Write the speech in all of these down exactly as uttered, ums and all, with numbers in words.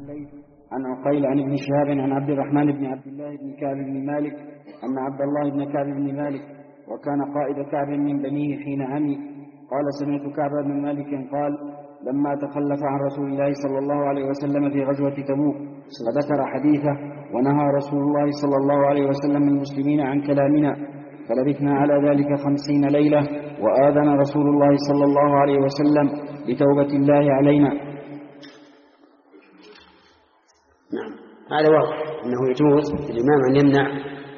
الليث عن عقيل عن ابن شهاب عن عبد الرحمن بن عبد الله بن كعب بن مالك أن عبد الله بن كعب بن مالك وكان قائد كعب من بنيه حين عمي قال سمعت كعب بن مالك قال لما تخلف عن رسول الله صلى الله عليه وسلم في غزوة تبوك وذكر حديثه ونهى رسول الله صلى الله عليه وسلم المسلمين عن كلامنا فلبثنا على ذلك خمسين ليلة وآذن رسول الله صلى الله عليه وسلم بتوبة الله علينا. نعم، هذا واضح أنه يجوز للإمام أن يمنع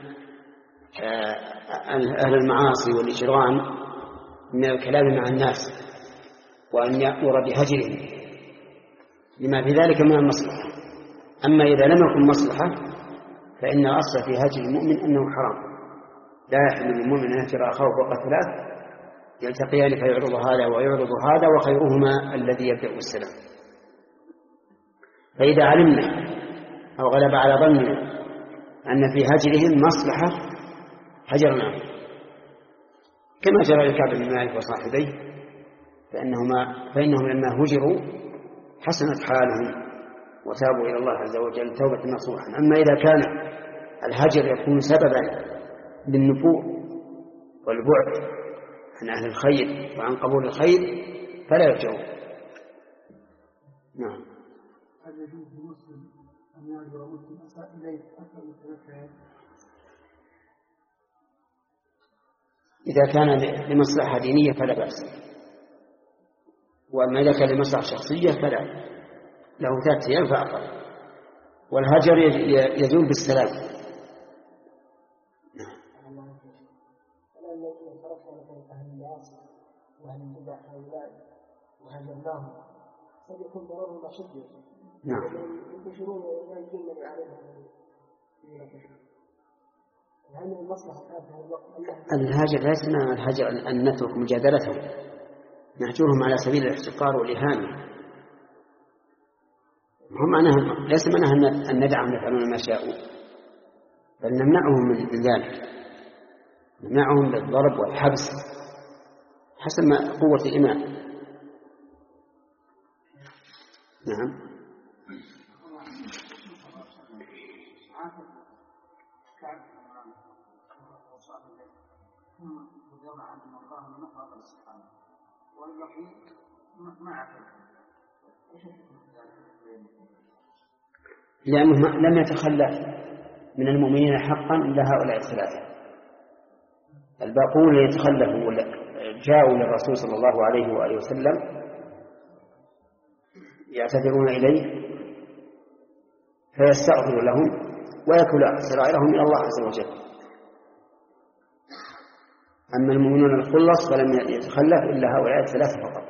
أهل المعاصي والإجرام من الكلام مع الناس وأن يأمر بهجرهم لما في ذلك من المصلحة. أما إذا لم يكن مصلحة فإن الأصل في هجر المؤمن أنه حرام. لا يحل للمؤمن أن يهجر أخاه فوق ثلاث يلتقيان فيعرض هذا ويعرض هذا وخيرهما الذي يبدأ السلام. فإذا علمنا أو غلب على ظننا أن في هجرهم مصلحة هجرناهم كما جرى لكعب بن مالك وصاحبيه فإنهما فإنهم لما هجروا حسنت حالهم وتابوا إلى الله عز وجل توبة نصوحا. أما إذا كان الهجر يكون سببا للنفور والبعد عن أهل الخير وعن قبول الخير فلا يرجعون. نعم. هل يجوز للمسلم أن يهجر مسلم أساء إليه أكثر من ثلاثة؟ إذا كان لمصلحة دينية فلا بأس، وأما إذا كان لمصلحة شخصية فلا، له ثلاثة أيام فأقل، والهجر يزول بالسلام. وأهل البدع هؤلاء وهجرناهم سيكون ضررهم أشد. نعم. ينتشرون ولا يجون من عليهم. هل المصلحة هذا الوقت؟ الهجر ليس معنى الهجر أن نترك مجادلتهم، نهجرهم على سبيل الاحتقار والإهانة. هم معناها ليس معناها أن ندعهم يفعلون ما شاءوا، بل نمنعهم من ذلك، نمنعهم بالضرب والحبس حسب ما قوة الإمام. نعم. لأنه لم يتخلف من المؤمنين حقا إلا هؤلاء الثلاثة. الباقون يتخلفوا جاءوا للرسول صلى الله عليه وآله وسلم يعتذرون إليه فيستغفر لهم ويكل سرائرهم إلى الله عز وجل. أما المؤمنون الخلص فلم يتخلف إلا هؤلاء الثلاثة فقط.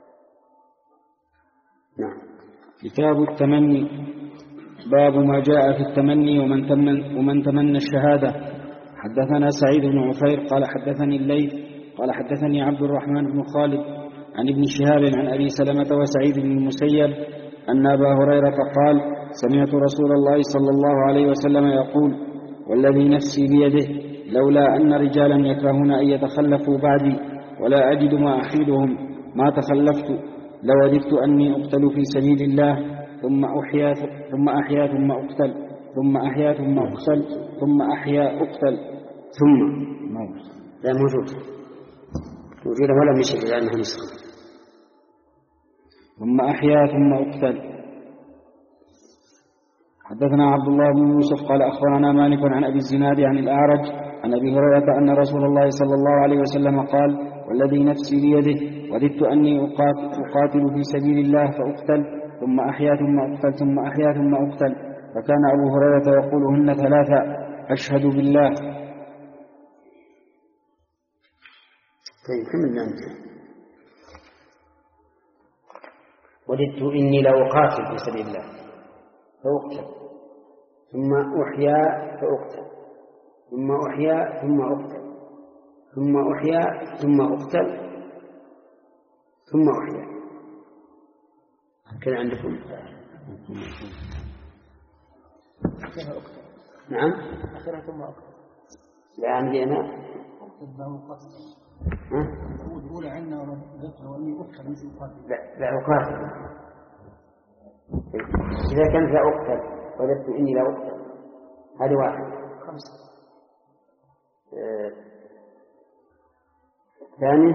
نعم. كتاب التمني. باب ما جاء في التمني ومن تمن ومن تمنى الشهادة. حدثنا سعيد بن عفير قال حدثني الليث قال حدثني عبد الرحمن بن خالد عن ابن شهاب عن أبي سلمة وسعيد بن المسيب أن أبا هريرة قال سمعت رسول الله صلى الله عليه وسلم يقول والذي نفسي بيده لولا أن رجالا يكرهون أن يتخلفوا بعدي ولا أجد ما أحيدهم ما تخلفت لوددت أني أقتل في سبيل الله ثم أحيا ثم أحيا ثم أقتل ثم أحيا ثم أقتل ثم أحيا أقتل ثم موت. لا موجود موجودة ولا مشي لأنها نسخة. ثم أحيا ثم أقتل. حدثنا عبد الله بن يوسف قال أخبرنا مالك عن أبي الزناد عن الأعرج عن أبي هريرة أن رسول الله صلى الله عليه وسلم قال والذي نفسي بيده وددت أني أقاتل في سبيل الله فأقتل ثم أحيا ثم أقتل ثم أحيا ثم أقتل. فكان أبو هريرة يقولهن ثلاثة أشهد بالله. طيب كمل أنت. وددت إني لأقاتل في سبيل الله فأقتل ثم أحيا فأقتل ثم أحيا ثم أقتل ثم أحيا ثم أقتل ثم أحيا. كان عندكم نعم أخيرا ثم أقتل. لا عندي أنا يقول عنا وأني أقتل مثل قاتل. لا لا أقاتل إذا كانت لا أقتل وجدت إني لا أقتل، هذه واحد. خمسة. ثاني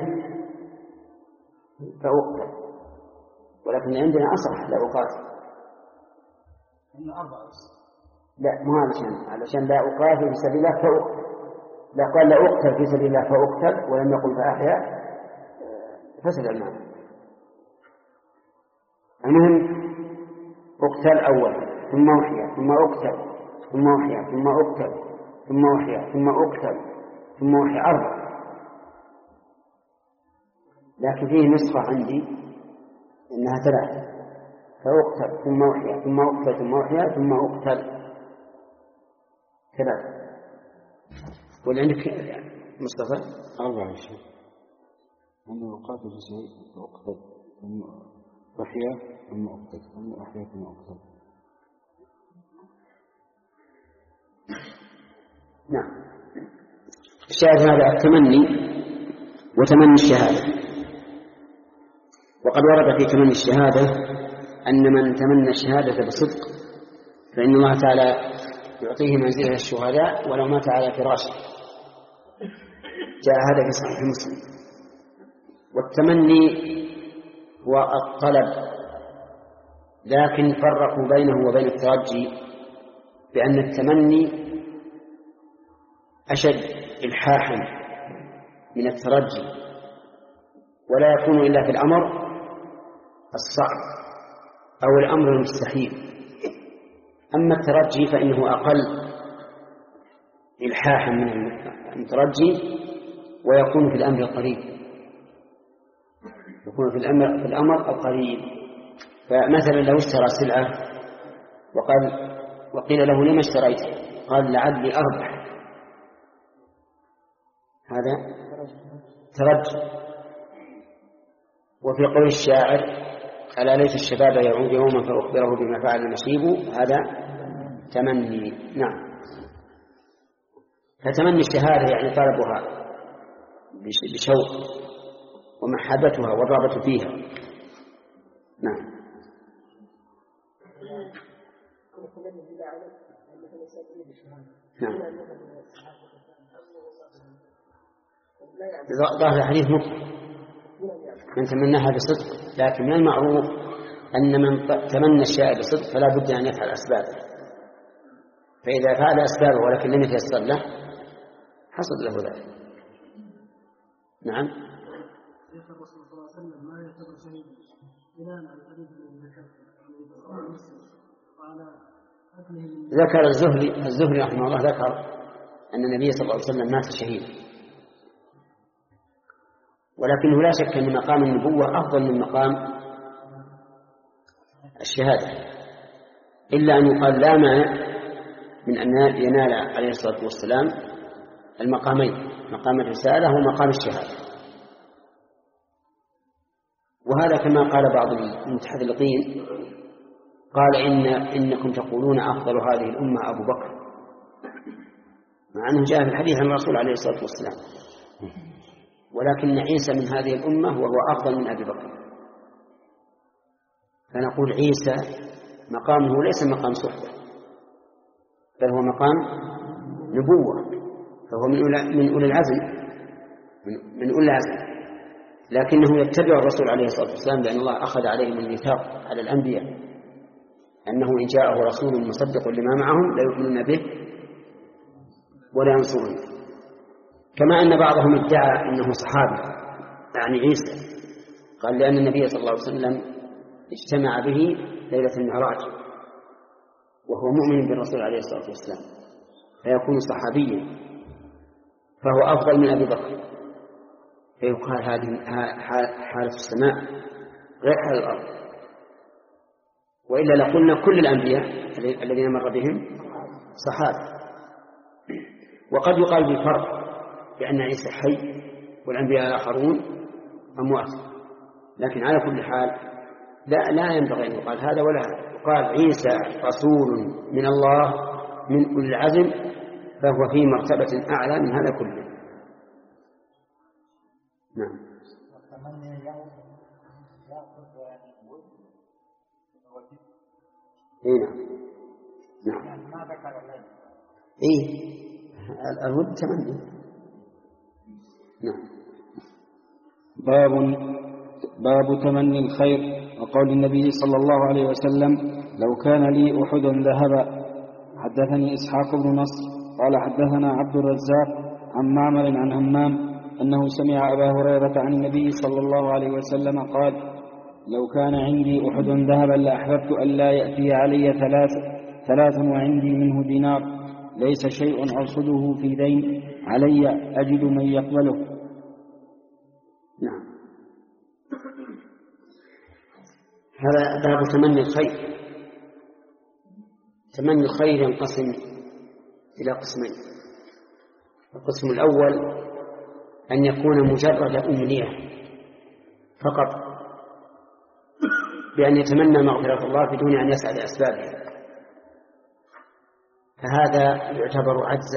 فأقتل، ولكن عندنا أصح لا أقاتل. إن أربعة بس. لا مو علشان علشان لا أقاتل في سبيل الله فأقتل، لا قال لا أقتل في سبيل الله فأقتل ولم يقل فأحيا، فسد المعنى. المهم أقتل أولا ثم أحيا ثم أقتل ثم أحيا ثم أقتل ثم أحيا ثم أقتل ثم أحيا، أربعة. لكن فيه نسخة عندي إنها ثلاثة، فأقتل ثم أحيا ثم أقتل ثم أحيا ثم أقتل، ثلاثة. واللي عندك مصطفى أربعة يا شيخ، أنه أقاتل في شيء فأقتل ثم أحيا ثم أقتل ثم أحيا ثم أقتل. نعم. الشاهد هذا التمني وتمني الشهادة. وقد ورد في تمني الشهادة أن من تمنى الشهادة بصدق فإن الله تعالى يعطيه منزلة الشهداء ولو مات على فراشه، جاء هذا في صحيح مسلم. والتمني هو الطلب، لكن فرقوا بينه وبين الترجي بأن التمني أشد إلحاحا من الترجي، ولا يكون إلا في الأمر الصعب أو الأمر المستحيل. أما الترجي فإنه أقل إلحاحا من الترجي ويكون في الأمر القريب، يكون في الأمر, في الأمر القريب. فمثلا لو اشترى سلعة وقال وقيل له لما اشتريته؟ قال لعلي أربح، هذا ترجي. وفي قول الشاعر ألا ليت الشباب يعود يوما فأخبره بما فعل المشيب، هذا تمني. نعم. فتمني الشهادة يعني طلبها بشوق ومحبتها والرغبة فيها. نعم. نعم. ظاهر الحديث مطلق من تمناها بصدق، لكن من المعروف أن من تمنى الشيء بصدق فلا بد أن يفعل أسبابه، فإذا فعل أسبابه ولكن لم يتيسر له حصل له ذلك. نعم. الرسول صلى الله عليه وسلم ما يعتبر شهيد بناء على الحديث الذي ذكر ذكر الزهري الزهري رحمه الله ذكر أن النبي صلى الله عليه وسلم مات شهيدا، ولكنه لا شك أن مقام النبوة أفضل من مقام الشهادة، إلا أن يقال لا مانع من أن ينال عليه الصلاة والسلام المقامين، مقام الرسالة ومقام الشهادة. وهذا كما قال بعض المتحذلقين، قال إن إنكم تقولون أفضل هذه الأمة أبو بكر، مع أنه جاء في الحديث عن الرسول عليه الصلاة والسلام، ولكن عيسى من هذه الأمة وهو أفضل من أبي بكر. فنقول عيسى مقامه ليس مقام صحبة، بل هو مقام نبوة، فهو من أولي العزم من أولي العزم، لكنه يتبع الرسول عليه الصلاة والسلام، لأن الله أخذ عليهم الميثاق على الأنبياء أنه إن جاءه رسول مصدق لما معهم لا يؤمنون به ولا ينصرون. كما أن بعضهم ادعى أنه صحابي يعني عيسى، قال لأن النبي صلى الله عليه وسلم اجتمع به ليلة المعراج وهو مؤمن بالرسول عليه الصلاة والسلام فيكون صحابيا، فهو أفضل من أبي بكر، فيقال هذه حالة السماء غير حال الأرض. وإلا لقلنا كل الأنبياء الذين مر بهم صحابة. وقد يقال بالفرق بأن عيسى حي والأنبياء الآخرون أموات، لكن على كل حال لا لا ينبغي أن يقال هذا ولا هذا. يقال عيسى رسول من الله من أولي العزم، فهو في مرتبة أعلى من هذا كله. نعم. إيه نعم نعم ما ذكر الليل. إيه الود تمني. نعم. باب باب تمني الخير وقول النبي صلى الله عليه وسلم لو كان لي أحد ذهب. حدثني إسحاق بن نصر قال حدثنا عبد الرزاق عن معمر عن همام أنه سمع أبا هريرة عن النبي صلى الله عليه وسلم قال لو كان عندي أحد ذهبا لأحببت أن لا يأتي علي ثلاث ثلاث وعندي منه دينار ليس شيء أرصده في دين علي أجد من يقبله. نعم. هذا باب تمني الخير. تمني الخير ينقسم إلى قسمين. القسم الأول أن يكون مجرد أمنية فقط بأن يتمنى مغفرة الله بدون أن يسعى لأسبابها، فهذا يعتبر عجزا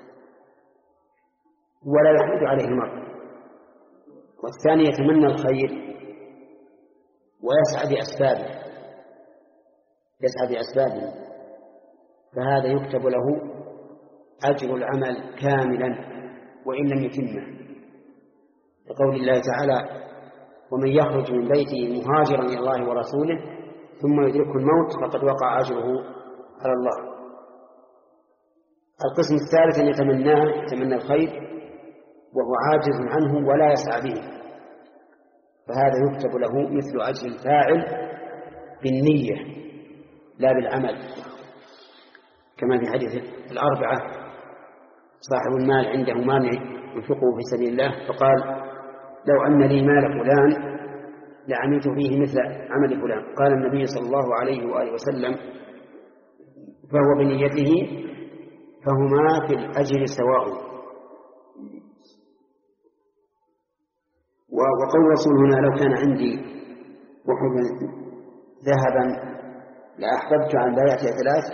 ولا يحمد عليه المرء. والثاني يتمنى الخير ويسعى بأسبابه يسعى بأسبابه فهذا يكتب له أجر العمل كاملا وإن لم يتمه، لقول الله تعالى ومن يخرج من بيته مهاجرا إلى الله ورسوله ثم يدركه الموت فقد وقع أجره على الله. القسم الثالث أن يتمناه يتمنى الخير وهو عاجز عنه ولا يسعى به، فهذا يكتب له مثل أجر الفاعل بالنية لا بالعمل، كما في حديث الأربعة صاحب المال عنده مال ينفقه في سبيل الله فقال لو أن لي مال فلان لعملت فيه مثل عمل فلان، قال النبي صلى الله عليه وآله وسلم فهو بنيته فهما في الأجر سواء. وقول رسول هنا لو كان عندي أحد ذهبا لأحببت عن بيعة ثلاث،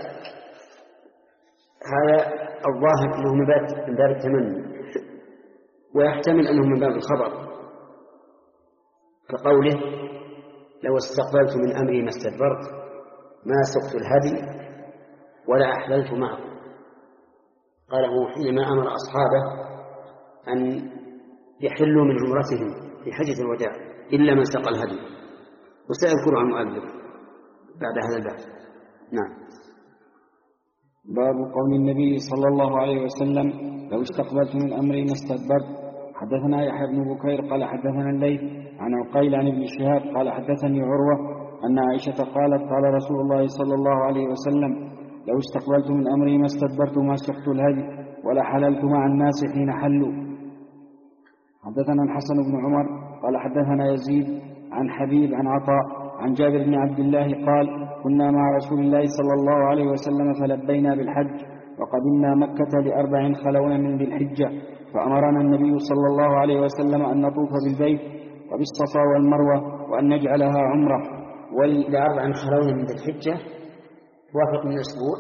هذا الظاهر أنه من باب التمني ويحتمل أنه من باب الخبر، كقوله لو استقبلت من أمري ما استدبرت ما سقت الهدي ولا أحللت معه. قاله حينما أمر أصحابه أن يحلوا من عمرتهم في حجة الوداع إلا من سقى الهدي، وسيذكر عن المؤلف بعد هذا البحث. نعم. باب قول النبي صلى الله عليه وسلم لو استقبلت من أمري ما استدبرت. حدثنا يحيى بن بكير قال حدثنا الليث عن عقيل عن ابن شهاب قال حدثني عروة أن عائشة قالت قال رسول الله صلى الله عليه وسلم لو استقبلت من أمري ما استدبرت ما سقت الهدي ولا حللت مع الناس حين حلوا. حدثنا الحسن بن عمر قال حدثنا يزيد عن حبيب عن عطاء عن جابر بن عبد الله قال كنا مع رسول الله صلى الله عليه وسلم فلبينا بالحج وقدمنا مكة لأربع خلون من ذي الحجة فأمرنا النبي صلى الله عليه وسلم أن نطوف بالبيت وبالصفا والمروة وأن نجعلها عمرة. ولأربع خلون من ذي الحجة توافق من أسبوع.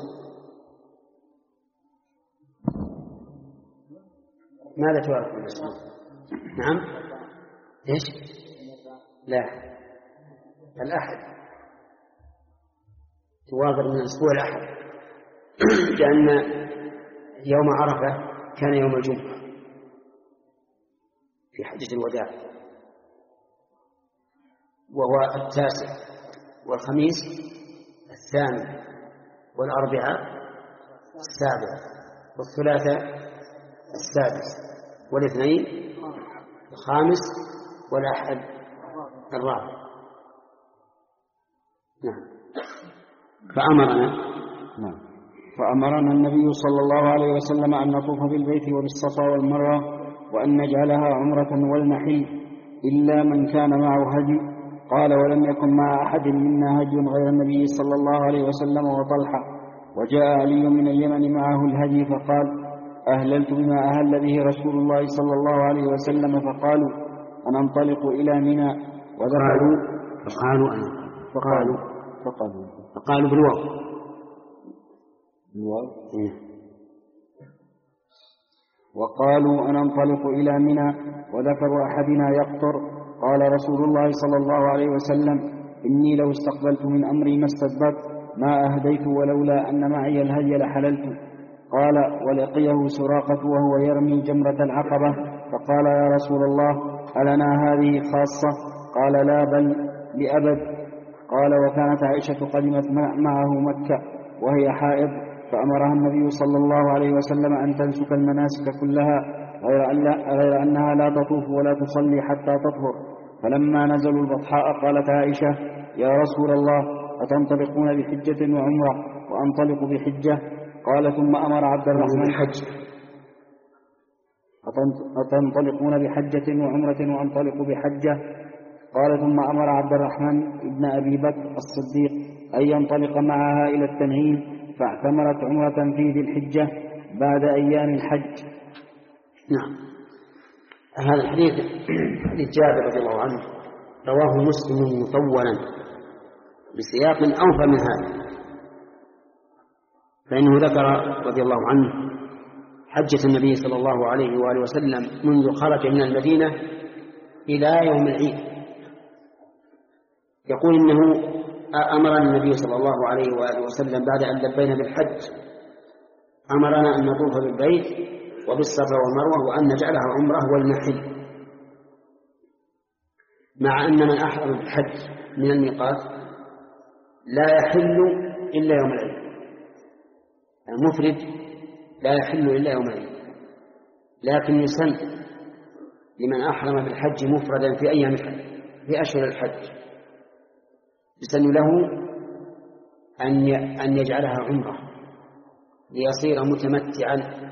ماذا توافق من أسبوع؟ نعم إيش؟ لا الأحد توافق من الأسبوع الأحد لأن يوم عرفة كان يوم الجمعة في حجة الوداع وهو التاسع، والخميس الثامن، والأربعاء السابع، والثلاثاء السادس، والاثنين الخامس، والأحد الرابع. نعم. فأمرنا نعم. فأمرنا النبي صلى الله عليه وسلم أن نطوف بالبيت وبالصفا والمروة وأن نجعلها عمرة ولنحل إلا من كان معه هدي. قال ولم يكن مع أحد منا هدي غير النبي صلى الله عليه وسلم وطلحة. وجاء علي من اليمن معه الهدي فقال أهللت بما أهل به رسول الله صلى الله عليه وسلم فقالوا أننطلق إلى منى وذهبوا فقالوا أنا فقالوا فقالوا فقالوا بالواو وقالوا أننطلق إلى منى وذكر أحدنا يقطر. قال رسول الله صلى الله عليه وسلم إني لو استقبلت من أمري ما استدبرت ما أهديت ولولا أن معي الهدي لحللت. قال: ولقيه سراقة وهو يرمي جمرة العقبة فقال: يا رسول الله ألنا هذه خاصة؟ قال: لا، بل لأبد. قال: وكانت عائشة قدمت معه مكة وهي حائض فأمرها النبي صلى الله عليه وسلم أن تنسك المناسك كلها غير, أن غير أنها لا تطوف ولا تصلي حتى تطهر. فلما نزلوا البطحاء قالت عائشة: يا رسول الله أتنطلقون بحجة وعمرة وأنطلق بحجة؟ قال: ثم أمر عبد الرحمن حج أتنطلقون بحجة وعمرة وأنطلق بحجة؟ قال: ثم أمر عبد الرحمن ابن أبي بكر الصديق أن ينطلق معها إلى التنعيم فاعتمرت عمرة في ذي الحجة بعد أيام الحج. نعم. هذا الحديث حديث جابر رضي الله عنه رواه مسلم مطولا بسياق أوفى من هذا، فإنه ذكر رضي الله عنه حجة النبي صلى الله عليه وآله وسلم منذ خرج من المدينة إلى يوم العيد. يقول إنه أمرنا النبي صلى الله عليه وآله وسلم بعد أن لبينا بالحج أمرنا أن نطوف بالبيت وبالصفا والمروة وأن نجعلها عمرة والمحل، مع أن من أحرم بالحج من الميقات لا يحل إلا يوم العيد، المفرد لا يحل إلا يوم العيد، لكن يسن لمن أحرم بالحج مفردا في أيام الحج في أشهر الحج يسن له أن أن يجعلها عمرة ليصير متمتعا.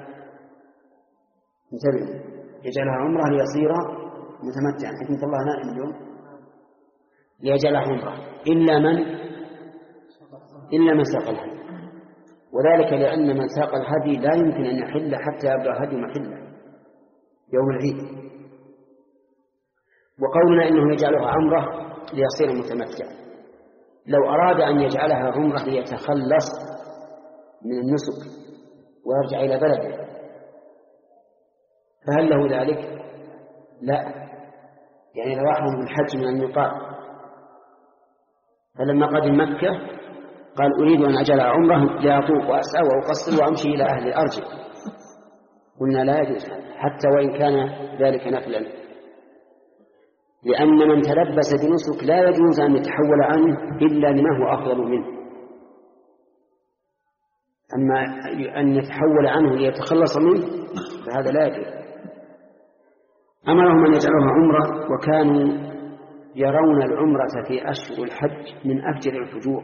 انتبهوا، يجعلها عمرة ليصير متمتعا. حكمة الله نائم اليوم. ليجعلها عمرة إلا من إلا من ساق الهدي، وذلك لأن من ساق الهدي لا يمكن أن يحل حتى يبلغ هدي محله يوم العيد. وقولنا إنه يجعلها عمرة ليصير متمتعا، لو أراد أن يجعلها عمرة ليتخلص من النسك ويرجع إلى بلده فهل له ذلك؟ لا. يعني لو أحرم بالحج من الميقات فلما قدم مكة قال: أريد أن أجعلها عمرة لأطوف وأسعى وأقصر وأمشي إلى أهل أرجع، قلنا لا يجوز حتى وإن كان ذلك نفلا، لأن من تلبس بنسك لا يجوز أن يتحول عنه إلا لما هو أفضل منه. أما أن يتحول عنه ليتخلص منه فهذا لا يجوز. أمرهم أن يجعلوها عمرة، وكانوا يرون العمرة في أشهر الحج من أفجر الفجور،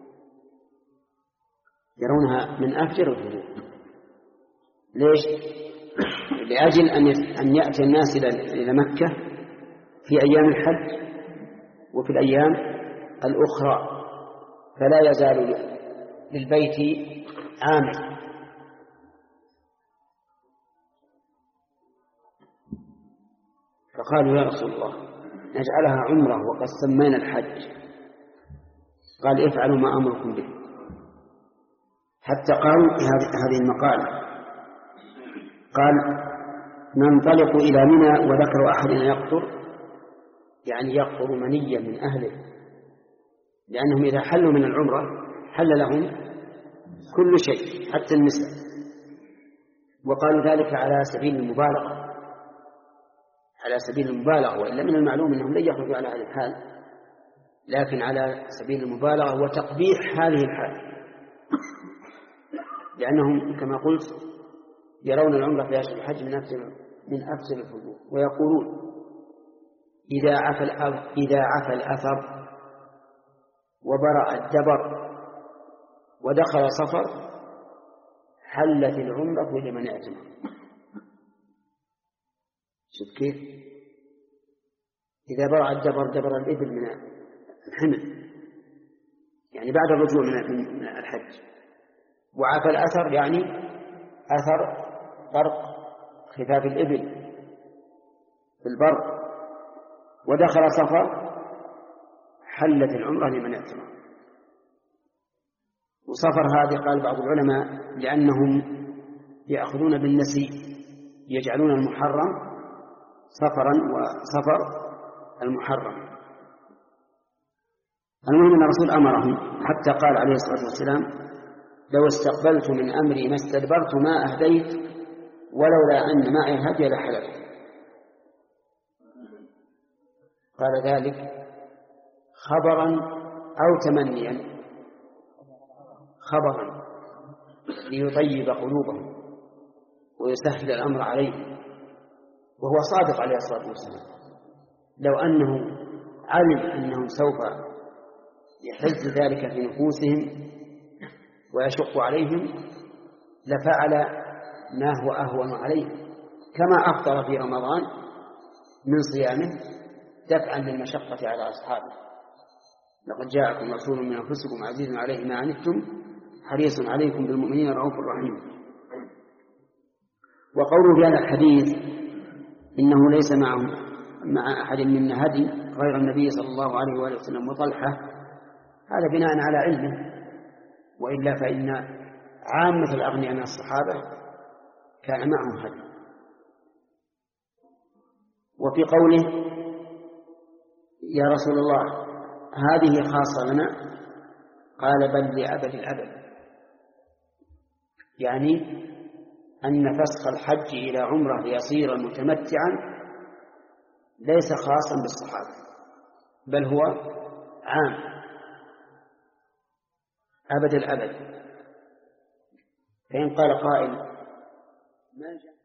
يرونها من أفجر الفجور. ليش؟ لأجل أن يأتي الناس إلى مكة في أيام الحج وفي الأيام الأخرى، فلا يزال للبيت عامر. فقالوا: يا رسول الله نجعلها عمرة وقد سمينا الحج. قال: افعلوا ما أمركم به. حتى قالوا هذه المقالة، قال: ننطلق إلى منى وذكر أحدنا يقطر، يعني يقطر منيا من أهله، لأنهم إذا حلوا من العمرة حل لهم كل شيء حتى النساء. وقالوا ذلك على سبيل المبالغة، على سبيل المبالغة، وإلا من المعلوم أنهم لن يخرجوا على هذه الحال، لكن على سبيل المبالغة وتقبيح هذه الحال، لأنهم كما قلت يرون العمرة في أشهر الحج من أفضل من أفضل الفجور، ويقولون: إذا عفى الأثر إذا عفى الأثر وبرأ الدبر ودخل صفر حلت العمرة لمن اعتمر. شوف كيف؟ إذا برأ الدبر دبر الإبل من الحمل، يعني بعد الرجوع من الحج، وعفى الأثر يعني أثر غرق خفاف الإبل في البر، ودخل صفر حلت العمرة لمن اعتمر. وصفر هذه قال بعض العلماء لأنهم يأخذون بالنسي، يجعلون المحرم صفرا وصفر المحرم. المهم أن الرسول أمرهم، حتى قال عليه الصلاة والسلام: لو استقبلت من أمري ما استدبرت ما أهديت ولولا أن معي هدي لحلفت. قال ذلك خبرا أو تمنيا؟ خبرا ليطيب قلوبهم ويسهل الأمر عليهم، وهو صادق عليه الصلاة والسلام. لو أنه علم أنهم سوف يحز ذلك في نفوسهم ويشق عليهم لفعل ما هو أهون عليهم، كما أفطر في رمضان من صيامه دفعا للمشقة على أصحابه: لقد جاءكم رسول من أنفسكم عزيز عليه ما عنتم حريص عليكم بالمؤمنين رؤوف رحيم. وقوله في هذا الحديث إنه ليس معه مع أحد منا هدي غير النبي صلى الله عليه وآله وسلم وطلحة، هذا بناء على علمه، وإلا فإن عامة الأغنياء من الصحابة كان معهم هدي. وفي قوله: يا رسول الله هذه خاصة لنا، قال: بل لأبد الأبد، يعني أن فسخ الحج إلى عمرة ليصير متمتعا ليس خاصا بالصحابة، بل هو عام أبد الأبد. فإن قال قائل: ما